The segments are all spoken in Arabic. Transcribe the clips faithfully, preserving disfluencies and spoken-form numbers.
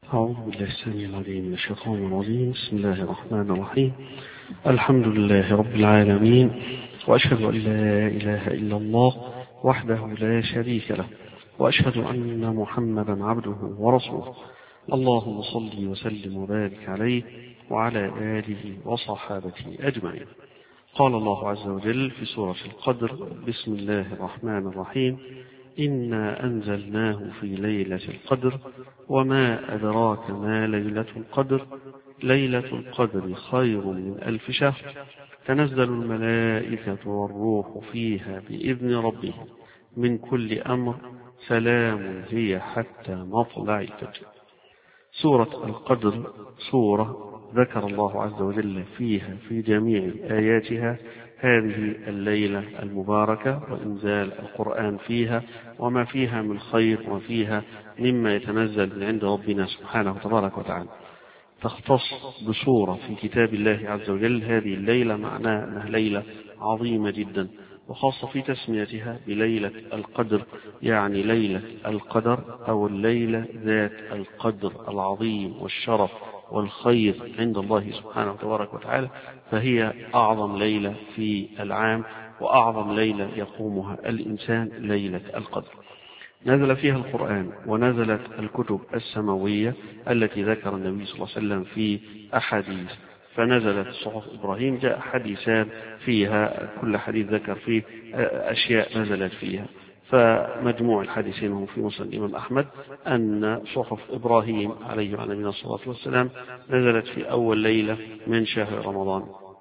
أعوذ بالله السميع العليم من الشيطان الرجيم. بسم الله الرحمن الرحيم. الحمد لله رب العالمين، وأشهد أن لا إله إلا الله وحده لا شريك له، وأشهد أن محمدا عبده ورسوله. اللهم صل وسلم وبارك عليه وعلى آله وصحابته أجمعين. قال الله عز وجل في سورة القدر: بسم الله الرحمن الرحيم: إنا أنزلناه في ليلة القدر وما أدراك ما ليلة القدر ليلة القدر خير من ألف شهر تنزل الملائكة والروح فيها بإذن ربهم من كل أمر سلام هي حتى مطلع الفجر. سورة القدر سورة ذكر الله عز وجل فيها في جميع آياتها هذه الليلة المباركة وإنزال القرآن فيها وما فيها من خير وفيها مما يتنزل من عند ربنا سبحانه تبارك وتعالى. تختص بصورة في كتاب الله عز وجل هذه الليلة معناها أنها ليلة عظيمة جدا، وخاصة في تسميتها بليلة القدر، يعني ليلة القدر أو الليلة ذات القدر العظيم والشرف والخير عند الله سبحانه تبارك وتعالى، فهي أعظم ليلة في العام وأعظم ليلة يقومها الإنسان، ليلة القدر. نزل فيها القرآن ونزلت الكتب السماوية التي ذكر النبي صلى الله عليه وسلم في أحاديث، فنزلت صحف إبراهيم جاء حديثان فيها كل حديث ذكر فيه أشياء نزلت فيها، فمجموع الحديثين هم في مسند الإمام أحمد أن صحف إبراهيم عليه وعلى نبينا الصلاة والسلام نزلت في أول ليلة من شهر رمضان.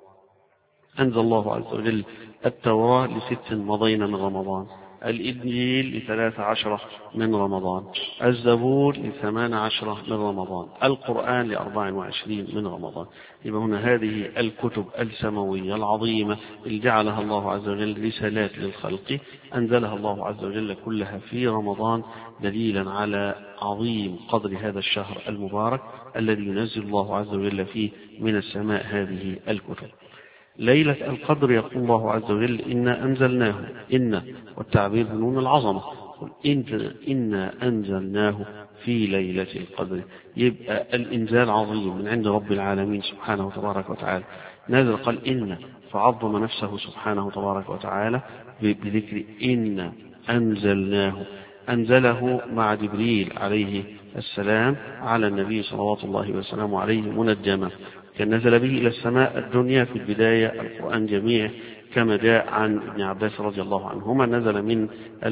أنزل الله عز وجل التوراة لست مضين من رمضان، الإنجيل لثلاث عشرة من رمضان، الزبور لثمان عشرة من رمضان، القرآن لأربع وعشرين من رمضان. يبقى هنا هذه الكتب السماوية العظيمة اللي جعلها الله عز وجل رسالات للخلق أنزلها الله عز وجل كلها في رمضان، دليلا على عظيم قدر هذا الشهر المبارك الذي ينزل الله عز وجل فيه من السماء هذه الكتب. ليلة القدر يقول الله عز وجل: إنا أنزلناه، إن والتعبير بنون العظمة، إن إنا أنزلناه في ليلة القدر. يبقى الإنزال عظيم من عند رب العالمين سبحانه تبارك وتعالى. نازل قال إن فعظم نفسه سبحانه تبارك وتعالى بذكر إن أنزلناه، أنزله مع جبريل عليه السلام على النبي صلوات الله وسلامه عليه منجما، كان نزل به إلى السماء الدنيا في البداية القرآن جميع كما جاء عن ابن عباس رضي الله عنهما، نزل من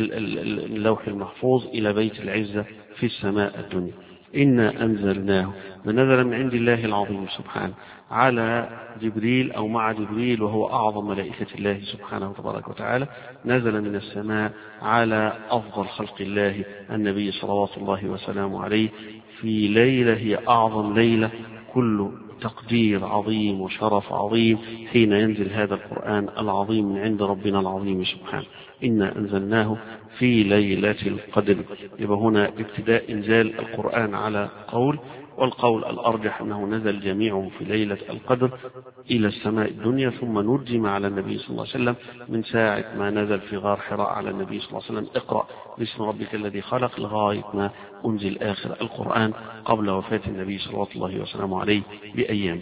اللوح المحفوظ إلى بيت العزة في السماء الدنيا. إنا أنزلناه، ونزل من عند الله العظيم سبحانه على جبريل أو مع جبريل وهو أعظم ملائكة الله سبحانه تبارك وتعالى، نزل من السماء على أفضل خلق الله النبي صلوات الله وسلامه عليه في ليلة هي أعظم ليلة، كل تقدير عظيم وشرف عظيم حين ينزل هذا القرآن العظيم من عند ربنا العظيم سبحانه. إنا أنزلناه في ليلة القدر. يبقى هنا ابتداء إنزال القرآن على قول، والقول الأرجح أنه نزل جميعه في ليلة القدر إلى السماء الدنيا، ثم نرجم على النبي صلى الله عليه وسلم من ساعة ما نزل في غار حراء على النبي صلى الله عليه وسلم: اقرأ باسم ربك الذي خلق، لغاية ما أنزل آخر القرآن قبل وفاة النبي صلى الله وسلم عليه بأيام.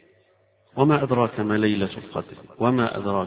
وما أدراك ما ليلة القدر، وما أدراك.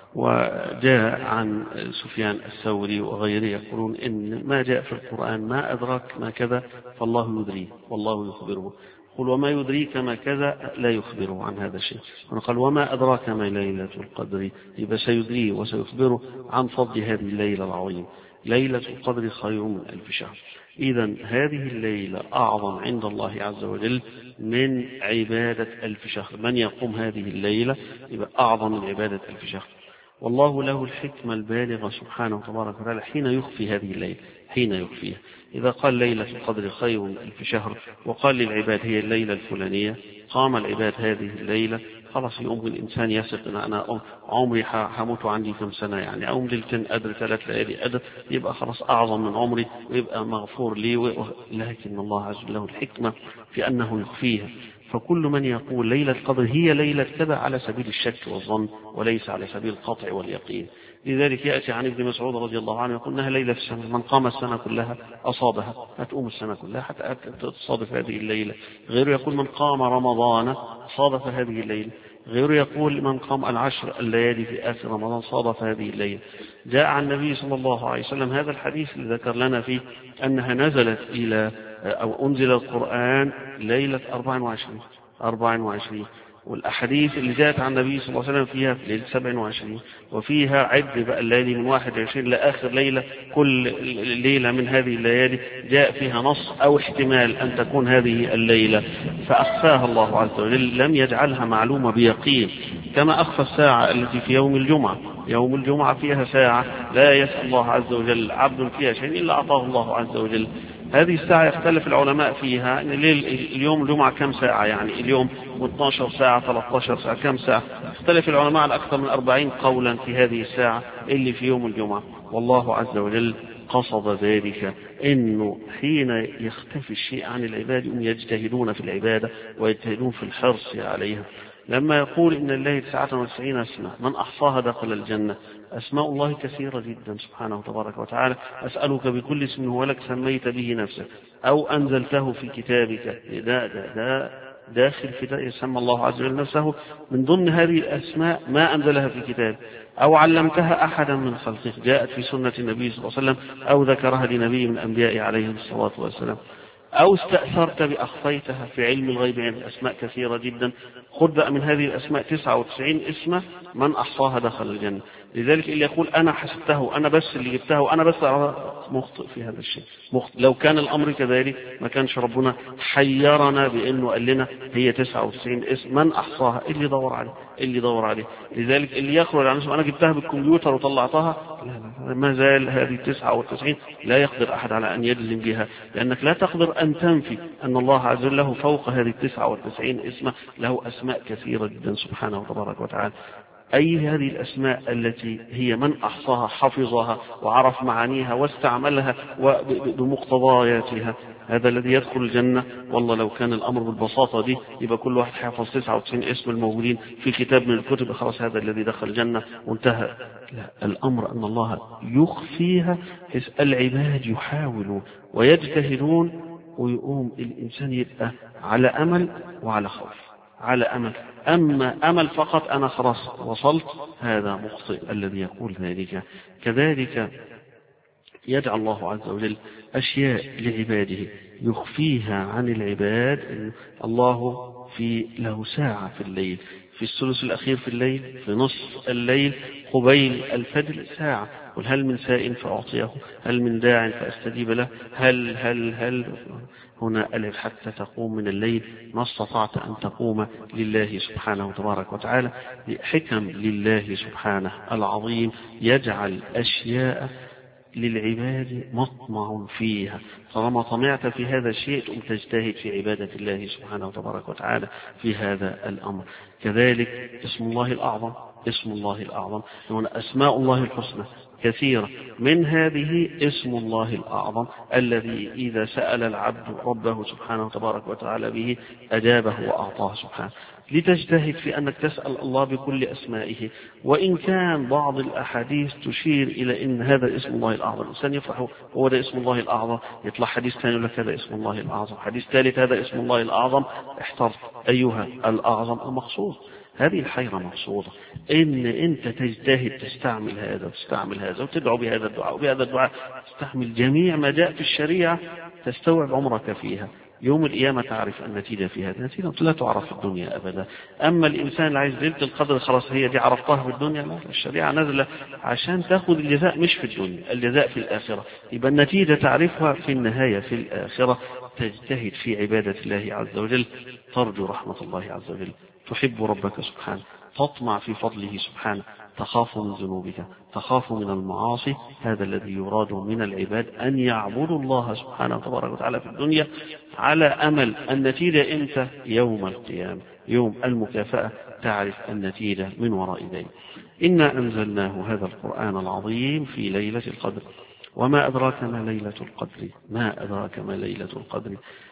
وجاء عن سفيان الثوري وغيره يقولون إن ما جاء في القرآن ما أدراك ما كذا فالله يدريه والله يخبره، قل وما يدريك ما كذا لا يخبره عن هذا الشيء. قال وما أدراك ما ليلة القدر، يبقى سيدريه وسيخبره عن فضل هذه الليلة العظيمة. ليلة القدر خير من ألف شهر. إذا هذه الليلة أعظم عند الله عز وجل من عبادة ألف شهر. من يقوم هذه الليلة يبقى أعظم من عبادة ألف شهر. والله له الحكمة البالغة سبحانه تبارك وتعالى حين يخفي هذه الليلة، حين يخفيها. إذا قال ليلة القدر خير من ألف شهر وقال للعباد هي الليلة الفلانية، قام العباد هذه الليلة، خلاص يقوم الإنسان يثق أن أنا عمري هموت عندي كم سنة، يعني أوم ليلتين أدر ثلاث ليالي أدر، يبقى خلاص أعظم من عمري ويبقى مغفور لي. لكن الله عز وجل له الحكمة في أنه يخفيها، فكل من يقول ليلة القدر هي ليلة كذا على سبيل الشك والظن وليس على سبيل القطع واليقين. لذلك يأتي عن ابن مسعود رضي الله عنه يقول إنها ليلة في السنة، من قام السنة كلها أصابها، هتقوم السنة كلها حتى تصادف هذه الليلة. غيره يقول من قام رمضان صادف هذه الليلة. غيره يقول من قام العشر الليالي في آخر رمضان صادف هذه الليلة. جاء عن النبي صلى الله عليه وسلم هذا الحديث اللي ذكر لنا فيه أنها نزلت إلى أو أنزل القرآن ليلة أربع وعشرين، والأحاديث اللي جاءت عن النبي صلى الله عليه وسلم فيها في ليلة سبع وعشرين، وفيها عد بقى الليالي من واحد وعشرين لآخر ليلة. كل ليلة من هذه الليالي جاء فيها نص أو احتمال أن تكون هذه الليلة، فأخفاها الله عز وجل، لم يجعلها معلومة بيقين، كما أخفى الساعة التي في يوم الجمعة. يوم الجمعة فيها ساعة لا يسأل الله عز وجل عبد فيها شيء إلا أعطاه الله عز وجل. هذه الساعة يختلف العلماء فيها، إن اليوم الجمعة كم ساعة، يعني اليوم اثنتي عشرة ساعة ثلاثة عشر ساعة كم ساعة، يختلف العلماء على أكثر من أربعين قولا في هذه الساعة اللي في يوم الجمعة. والله عز وجل قصد ذلك إنه حين يختفي الشيء عن العباد هم يجتهدون في العبادة ويجتهدون في الحرص عليها. لما يقول إن الله تسعة وتسعين اسما من أحصاها دخل الجنة، أسماء الله كثيرة جدا سبحانه تبارك وتعالى. أسألك بكل اسم هو لك سميت به نفسك أو أنزلته في كتابك، ده, ده, ده داخل في ده يسمى الله عز وجل نفسه من ضمن هذه الأسماء ما أنزلها في كتاب، أو علمتها أحدا من خلقك، جاءت في سنة النبي صلى الله عليه وسلم، أو ذكرها لنبي من أنبياء عليهم الصلاة والسلام، أو استأثرت بأخفيتها في علم الغيب عند أسماء كثيرة جدا. خذ بقى من هذه الأسماء تسعة وتسعين اسما من أحصاها دخل الجنة. لذلك اللي يقول أنا حسبته أنا بس اللي جبته أنا بس مخطئ في هذا الشيء، مخطئ. لو كان الأمر كذلك ما كانش ربنا حيرنا بأنه قال لنا هي تسعة وتسعين اسم من أحصاها، اللي دور عليه اللي دور عليه. لذلك اللي يخرج عن اسمه أنا جبتها بالكمبيوتر وطلعتها، لا لا ما زال هذه تسعة وتسعين لا يقدر أحد على أن يجزم بها، لأنك لا تقدر أن تنفي أن الله عز وجل له فوق هذه التسعة وتسعين اسم له أسماء كثيرة جدا سبحانه وتبارك وتعالى. أي هذه الأسماء التي هي من أحصاها حفظها وعرف معانيها واستعملها بمقتضياتها، هذا الذي يدخل الجنة. والله لو كان الأمر بالبساطة دي يبقى كل واحد حافظ تسعة وتسعين اسم الموجودين في كتاب من الكتب، خلاص هذا الذي دخل الجنة وانتهى. لا، الأمر أن الله يخفيها، العباد يحاولون ويجتهدون ويقوم الإنسان يبقى على أمل وعلى خوف. على أمل، أما أمل فقط أنا خلاص وصلت، هذا مخطئ الذي يقول ذلك. كذلك يجعل الله عز وجل أشياء لعباده يخفيها عن العباد. الله في له ساعة في الليل، في الثلث الأخير في الليل، في نصف الليل، قبيل الفجر ساعة. قل هل من سائل فأعطيه، هل من داع فأستجيب له، هل هل هل هنا ألف حتى تقوم من الليل ما استطعت أن تقوم لله سبحانه تبارك وتعالى. حكم لله سبحانه العظيم يجعل أشياء للعباد مطمع فيها، طالما طمعت في هذا الشيء تقوم تجتهد في عبادة الله سبحانه تبارك وتعالى في هذا الأمر. كذلك اسم الله الأعظم، اسم الله الأعظم هنا أسماء الله الحسنى كثيرة، من هذه اسم الله الأعظم الذي إذا سأل العبد ربه سبحانه تبارك وتعالى به أجابه وأعطاه سبحانه. لتجتهد في أنك تسأل الله بكل أسمائه، وإن كان بعض الأحاديث تشير إلى أن هذا اسم الله الأعظم، الإنسان يفرح هو ده اسم الله الأعظم، يطلع حديث ثاني يقول لك هذا اسم الله الأعظم، حديث ثالث هذا اسم الله الأعظم، احترت أيها الأعظم المقصود. هذه الحيرة مقصودة، إن أنت تجتهد تستعمل هذا وتستعمل هذا وتدعو بهذا الدعاء وبهذا الدعاء، تستحمل جميع ما جاء في الشريعة، تستوعب عمرك فيها. يوم القيامة تعرف النتيجة في هذه النتيجة لا تعرف في الدنيا أبدا. أما الإنسان اللي عايز ليلة القدر خلاص هي دي عرفتها في الدنيا، لا، الشريعة نازلة عشان تأخذ الجزاء مش في الدنيا، الجزاء في الآخرة. يبقى النتيجة تعرفها في النهاية في الآخرة. تجتهد في عبادة الله عز وجل، ترجو رحمة الله عز وجل، تحب ربك سبحانه، تطمع في فضله سبحانه، تخاف من ذنوبك، تخاف من المعاصي. هذا الذي يراد من العباد أن يعبدوا الله سبحانه وتبارك وتعالى في الدنيا على أمل النتيجة إمتى؟ يوم القيامة، يوم المكافأة، تعرف النتيجة من وراء ذلك. إنا أنزلناه هذا القرآن العظيم في ليلة القدر، وما أدراك ما ليلة القدر، ما أدراك ما ليلة القدر.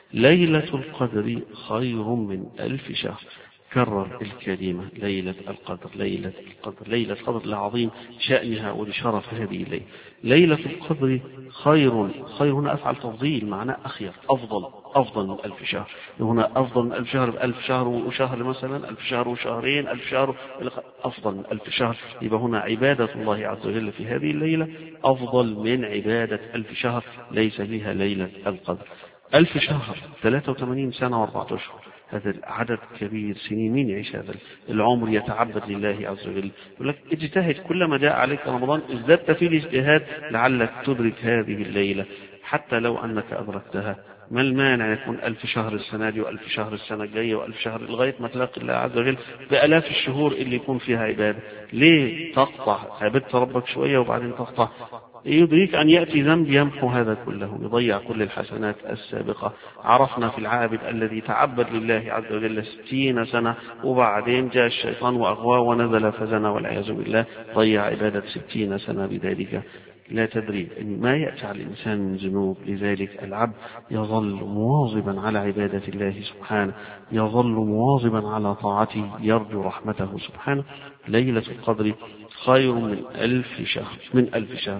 ليلة القدر خير من ألف شهر. كرر الكلمة ليلة القدر ليلة القدر ليلة القدر لعظيم شأنها ولشرف هذه الليلة. ليلة القدر خير. خير هنا أفعل تفضيل معناه أخير أفضل أفضل من ألف شهر. هنا أفضل من ألف شهر بألف شهر وشهر مثلا ألف شهر وشهرين ألف شهر أفضل من ألف شهر. يبقى هنا عبادة الله عز وجل في هذه الليلة أفضل من عبادة ألف شهر ليس بها ليلة القدر. ألف شهر ثلاثة وثمانين سنة وأربعة أشهر. هذا العدد كبير سنين. مين يعيش هذا العمر يتعبد لله عز وجل؟ يقول لك اجتهد كلما جاء عليك رمضان ازددت في الاجتهاد لعلك تدرك هذه الليلة حتى لو أنك أدركتها. ما المانع يكون ألف شهر السنة دي وألف شهر السنة الجاية وألف شهر لغاية ما تلاقي الله عز وجل بألاف الشهور اللي يكون فيها عبادة؟ ليه تقطع؟ عبدت ربك شوية وبعدين تقطع. يدريك أن يأتي ذنب يمحو هذا كله يضيع كل الحسنات السابقة. عرفنا في العابد الذي تعبد لله عز وجل ستين سنة وبعدين جاء الشيطان وأغواه ونزل فزنا والعياذ بالله ضيع عبادة ستين سنة بذلك. لا تدري ما يأتي على الإنسان من ذنوب. لذلك العبد يظل مواظبا على عبادة الله سبحانه يظل مواظبا على طاعته يرجو رحمته سبحانه. ليلة القدر خير من ألف شهر من ألف شهر.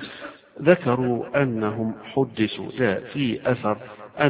ذكروا أنهم حدثوا جاء في أثر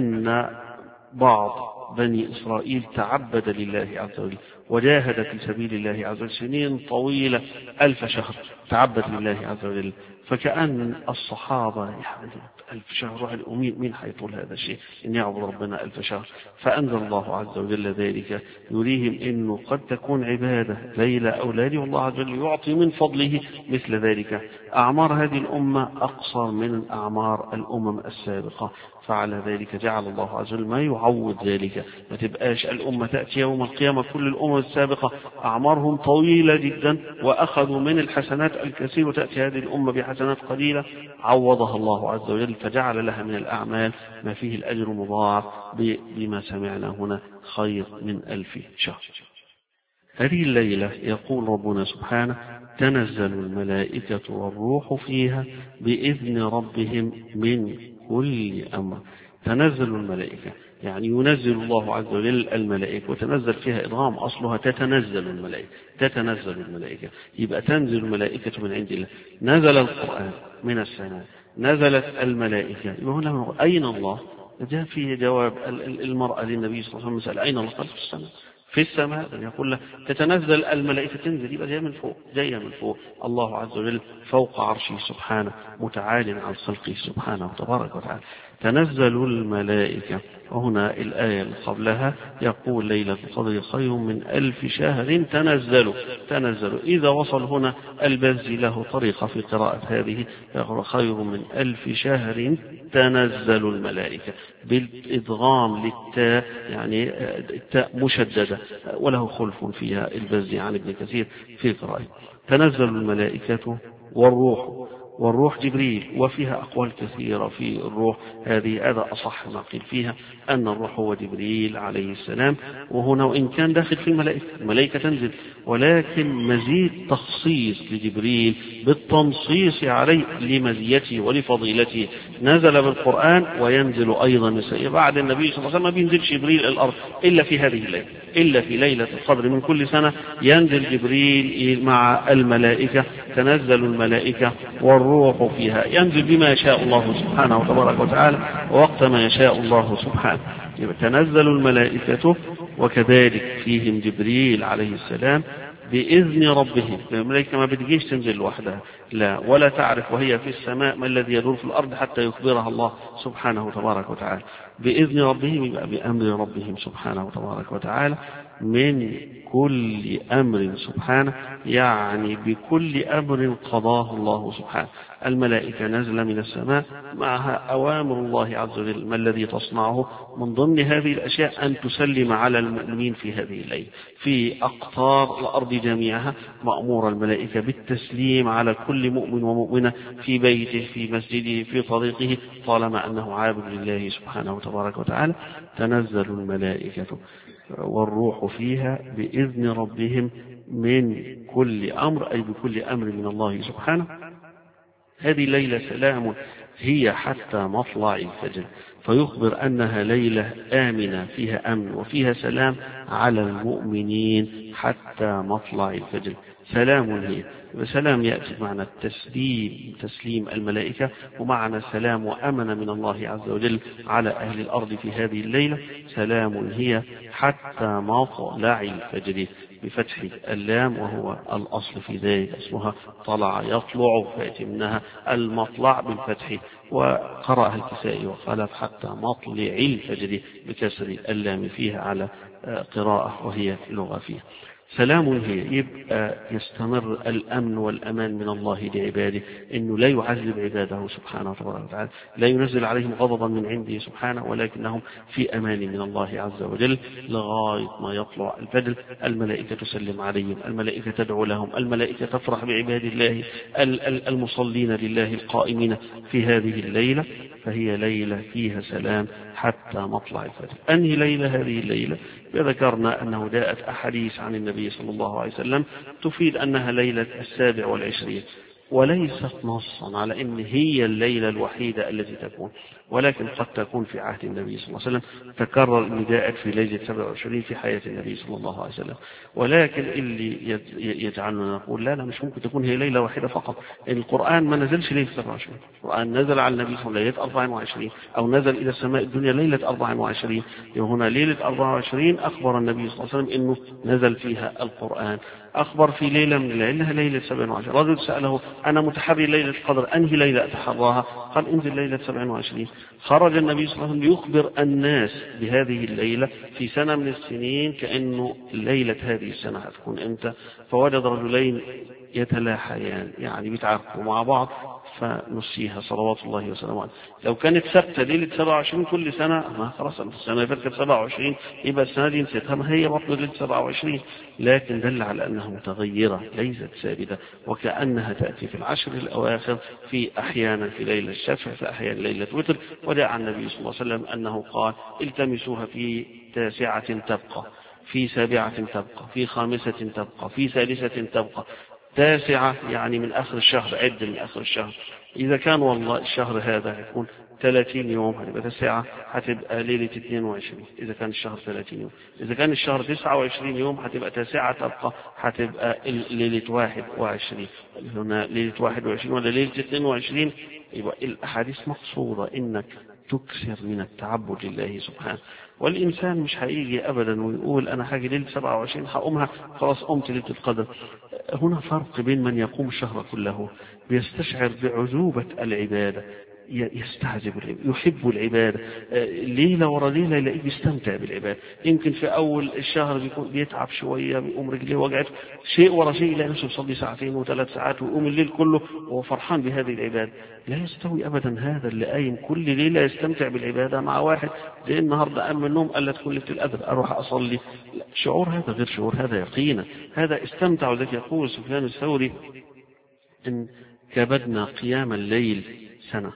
أن بعض بني إسرائيل تعبد لله عز وجل وجاهد في سبيل الله عز وجل سنين طويلة ألف شهر تعبد لله عز وجل. فكأن الصحابة يحمدون ألف شهر ومين مين حيطول هذا الشيء إن يعبد ربنا ألف شهر. فأنزل الله عز وجل ذلك يريهم إنه قد تكون عبادة ليلة أو ليلة والله عز وجل يعطي من فضله مثل ذلك. أعمار هذه الأمة أقصر من أعمار الأمم السابقة فعلى ذلك جعل الله عز وجل ما يعوض ذلك. ما تبقاش الأمة تأتي يوم القيامة كل الأمم السابقة أعمارهم طويلة جدا وأخذوا من الحسنات الكثير وتأتي هذه الأمة بحسنات قليلة عوضها الله عز وجل فجعل لها من الأعمال ما فيه الأجر مضاعف بما سمعنا هنا خير من ألف شهر. هذه الليلة يقول ربنا سبحانه تنزل الملائكة والروح فيها بإذن ربهم من كل أمر. تنزل الملائكة يعني ينزل الله عز وجل الملائكة وتنزل فيها إضغام أصلها تتنزل الملائكة تتنزل الملائكة يبقى تنزل الملائكة من عند الله. نزل القرآن من السماء نزلت الملائكة. يبقى هنا أين الله؟ جاء فيه جواب المرأة للنبي صلى الله عليه وسلم أين الله؟ قال في السماء في السماء. يقول له تتنزل الملائكة تنزل يبقى جاية من فوق جاية من فوق. الله عز وجل فوق عرشه سبحانه متعال عن خلقه سبحانه تبارك وتعالى. تنزل الملائكة. وهنا الآية اللي قبلها يقول ليلة القدر خير من ألف شهر تنزل تنزل. إذا وصل هنا البزي له طريقة في قراءة هذه يقول خير من ألف شهر تنزل الملائكة بالإدغام للتاء يعني التاء مشددة وله خلف فيها البزي عن ابن كثير في قراءة. تنزل الملائكة والروح. والروح جبريل وفيها أقوال كثيرة في الروح. هذه هذا أصح ما قيل فيها أن الروح هو جبريل عليه السلام. وهنا وإن كان داخل في الملائكة الملائكة تنزل ولكن مزيد تخصيص لجبريل بالتنصيص عليه لمزيته ولفضيلته. نزل بالقرآن وينزل أيضا بعد النبي صلى الله عليه وسلم ما بينزلش جبريل الأرض إلا في هذه الليلة إلا في ليلة القدر من كل سنة ينزل جبريل مع الملائكة. تنزل الملائكة والروح فيها ينزل بما يشاء الله سبحانه وتبارك وتعالى ووقت ما يشاء الله سبحانه. تنزل الملائكة وكذلك فيهم جبريل عليه السلام بإذن ربهم. الملائكة ما بتجيش تنزل لوحدها لا ولا تعرف وهي في السماء ما الذي يدور في الأرض حتى يخبرها الله سبحانه وتبارك وتعالى. بإذن ربهم يبقى بأمر ربهم سبحانه وتبارك وتعالى من كل أمر سبحانه يعني بكل أمر قضاه الله سبحانه. الملائكة نزل من السماء معها أوامر الله عز وجل. ما الذي تصنعه من ضمن هذه الأشياء أن تسلم على المؤمنين في هذه الليلة في أقطار الأرض جميعها. مأمور الملائكة بالتسليم على كل مؤمن ومؤمنة في بيته في مسجده في طريقه طالما أنه عابد لله سبحانه تبارك وتعالى. تنزل الملائكة والروح فيها بإذن ربهم من كل أمر أي بكل أمر من الله سبحانه. هذه الليلة سلام هي حتى مطلع الفجر، فيخبر أنها ليلة آمنة فيها أمن وفيها سلام على المؤمنين حتى مطلع الفجر. سلام هي، وسلام يأتي معنى التسليم، تسليم الملائكة، ومعنى سلام وأمن من الله عز وجل على أهل الأرض في هذه الليلة. سلام هي حتى مطلع الفجر بفتح اللام، وهو الأصل في ذلك، اسمها طلع يطلع، فيأتي منها المطلع بالفتح. وقرأها الكسائي وقال حتى مطلع الفجر بكسر اللام فيها على قراءة وهي لغة فيها. سلام هي، يبقى يستمر الأمن والأمان من الله لعباده، إنه لا يعذب عباده سبحانه وتعالى، لا ينزل عليهم غضبا من عنده سبحانه، ولكنهم في أمان من الله عز وجل لغاية ما يطلع الفجر. الملائكة تسلم عليهم، الملائكة تدعو لهم، الملائكة تفرح بعباد الله المصلين لله القائمين في هذه الليلة. فهي ليلة فيها سلام حتى مطلع الفجر. أنهي ليلة هذه الليلة؟ ذكرنا أنه جاءت أحاديث عن النبي صلى الله عليه وسلم تفيد أنها ليلة السابع والعشرين، وليست نصا على أن هي الليلة الوحيدة التي تكون، ولكن قد تكون في عهد النبي صلى الله عليه وسلم. تكرر أن جاءت في ليلة سبع وعشرين في حياة النبي صلى الله عليه وسلم، ولكن اللي يجعلنا نقول لا لا مش ممكن تكون هي ليلة واحدة فقط. القرآن ما نزلش ليلة سبع وعشرين، القرآن نزل على النبي صلى الله عليه وسلم ليلة أربع وعشرين، أو نزل إلى السماء الدنيا ليلة أربع وعشرين. وهنا ليلة أربع وعشرين أخبر النبي صلى الله عليه وسلم أنه نزل فيها القرآن. أخبر في ليلة من الليل إنها ليلة سبع وعشرين. رجل سأله أنا متحري ليلة القدر، أنهي ليلة أتحراها؟ قال انزل ليلة سبع وعشرين. خرج النبي صلى الله عليه وسلم ليخبر الناس بهذه الليلة في سنة من السنين، كأنه ليلة هذه السنة هتكون إمتى. فوجد رجلين يتلاحيان، يعني بيتعاركوا مع بعض، فنسيها صلوات الله وسلامه عليه. لو كانت ثابته ليله سبع وعشرين كل سنه، ما خلاص السنه اللي فاتت سبع وعشرين، يبقى السنه دي نسيتها، ما هي برضه ليله سبع وعشرين. لكن دل على انها متغيره ليست ثابته، وكانها تاتي في العشر الاواخر، في احيانا في ليله الشفع، في احيانا ليله وتر. وجاء عن النبي صلى الله عليه وسلم انه قال التمسوها في تاسعه تبقى، في سابعه تبقى، في خامسه تبقى، في سادسه تبقى. تاسعة يعني من آخر الشهر، عد من آخر الشهر. إذا كان والله الشهر هذا يكون ثلاثين يوم، هتبقى تاسعة، هتبقى ليلة اثنين وعشرين إذا كان الشهر ثلاثين يوم. إذا كان الشهر تسعة وعشرين يوم هتبقى تاسعة تبقى، هتبقى ليلة واحد وعشرين. هنا ليلة واحد وعشرين ولا ليلة اثنين وعشرين. يبقى الأحاديث مقصودة إنك تكثر من التعبد لله سبحانه. والإنسان مش هيجي أبدا ويقول أنا حاجة ليلة سبعة وعشرين هقومها خلاص قمت ليلة القدر. هنا فرق بين من يقوم الشهر كله بيستشعر بعذوبة العبادة، يستعذب العبادة، يحب العبادة، ليلة ورا ليلة يلاقيه بيستمتع بالعبادة. يمكن في أول الشهر بيكون بيتعب شوية، بيقوم رجليه وجعته، شيء ورا شيء يلاقي نفسه يصلي ساعتين وثلاث ساعات ويقوم الليل كله وهو فرحان بهذه العبادة. لا يستوي أبدا هذا اللي قايم كل ليلة يستمتع بالعبادة مع واحد لأن النهاردة قام من النوم قال لك ليلة القدر أروح أصلي. شعور هذا غير شعور هذا، يقينا هذا استمتع. وذلك يقول سفيان الثوري إن كبدنا قيام الليل سنة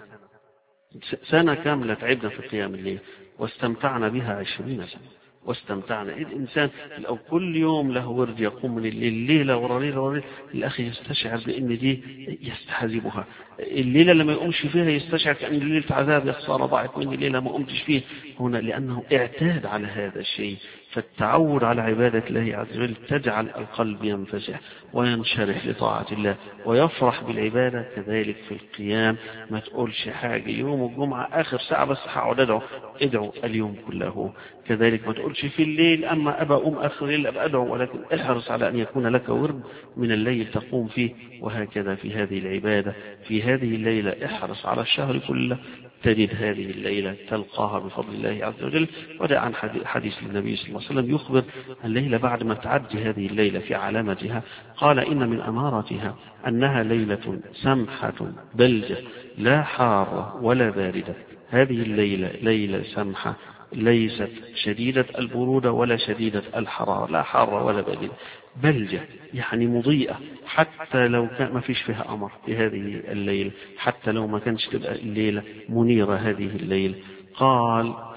سنة كاملة تعبنا في قيام الليل واستمتعنا بها عشرين سنة. واستمتعنا الإنسان لو كل يوم له ورد يقوم من الليل ليلة ورا ليلة ورا ليلة، الأخي يستشعر بأن دي يستحزبها. الليلة لما يقومش فيها يستشعر كأن ليلة عذاب، يا خسارة ضاعت مني ليلة ما قمتش فيه. هنا لأنه اعتاد على هذا الشيء، فالتعود على عبادة الله عز وجل تجعل القلب ينفسح وينشرح لطاعة الله ويفرح بالعبادة. كذلك في القيام ما تقولش حاجة يوم الجمعة آخر ساعة بس هقعد أدعو، ادعو اليوم كله. كذلك ما تقولش في الليل أما أبا أم آخر الليل أبا أدعو، ولكن احرص على أن يكون لك ورد من الليل تقوم فيه. وهكذا في هذه العبادة في هذه الليلة احرص على الشهر كله تجد هذه الليلة تلقاها بفضل الله عز وجل. وجاء عن حديث النبي صلى الله عليه وسلم يخبر الليلة بعد ما تعدي هذه الليلة في علامتها، قال إن من أمارتها أنها ليلة سمحة بلجة لا حارة ولا باردة. هذه الليلة ليلة سمحة ليست شديدة البرودة ولا شديدة الحرارة، لا حارة ولا باردة، بلجة يعني مضيئة، حتى لو كان ما فيش فيها قمر في هذه الليلة، حتى لو ما كانش تبقى الليلة منيرة هذه الليلة. قال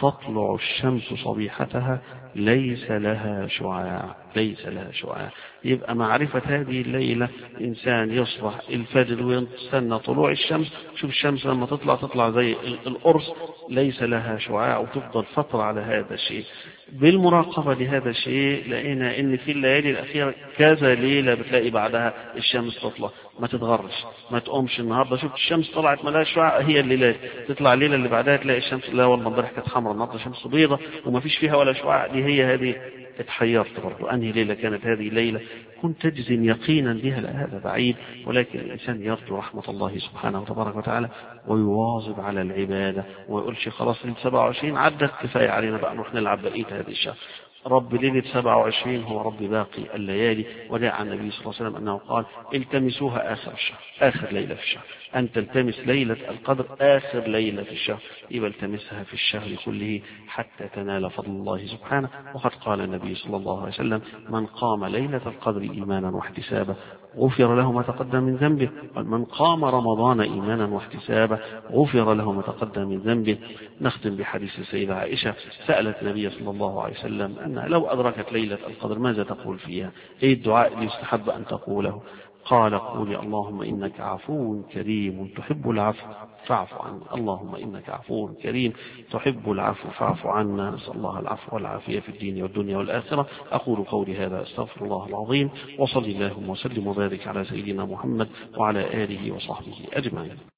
تطلع الشمس صبيحتها ليس لها شعاع، ليس لها شعاع. يبقى معرفة هذه الليلة إنسان يصبح الفجر ويستنى طلوع الشمس، شوف الشمس لما تطلع تطلع زي القرص ليس لها شعاع، وتفضل فترة على هذا الشيء. بالمراقبة لهذا الشيء لقينا إن في الليالي الأخيرة كذا ليلة بتلاقي بعدها الشمس تطلع. ما تتغرش، ما تقومش النهارده شوف الشمس طلعت ملهاش شعاع هي الليلة، تطلع الليلة اللي بعدها تلاقي الشمس لا والله امبارح كانت حمراء النهارده شمس بيضة وما فيش فيها ولا شعاع. دي هي هذه. اتحيرت برضه أنهي ليلة كانت هذه الليلة، كنت تجزم يقينا بها؟ لا، هذا بعيد. ولكن الإنسان يرجو رحمة الله سبحانه وتبارك وتعالى ويواظب على العبادة وما يقولش خلاص ليلة سبعة وعشرين عدت كفاية علينا بقى نروح نلعب بقية هذه الشهر. رب ليلة سبعة وعشرين هو رب باقي الليالي. وجاء عن النبي صلى الله عليه وسلم أنه قال التمسوها آخر الشهر، آخر ليلة في الشهر. أن تلتمس ليلة القدر آخر ليلة في الشهر، يبقى التمسها في الشهر كله حتى تنال فضل الله سبحانه. وقد قال النبي صلى الله عليه وسلم من قام ليلة القدر إيمانا واحتسابا غفر له ما تقدم من ذنبه، من قام رمضان إيمانا واحتسابا غفر له ما تقدم من ذنبه. نختم بحديث السيدة عائشة سألت النبي صلى الله عليه وسلم أن لو أدركت ليلة القدر ماذا تقول فيها؟ إيه الدعاء اللي يستحب أن تقوله؟ قال قولي اللهم إنك عفو كريم تحب العفو فاعف عنا، اللهم إنك عفو كريم تحب العفو فاعف عنا. نسأل الله العفو والعافية في الدين والدنيا والآخرة. أقول قولي هذا أستغفر الله العظيم، وصلي اللهم وسلم وبارك على سيدنا محمد وعلى آله وصحبه أجمعين.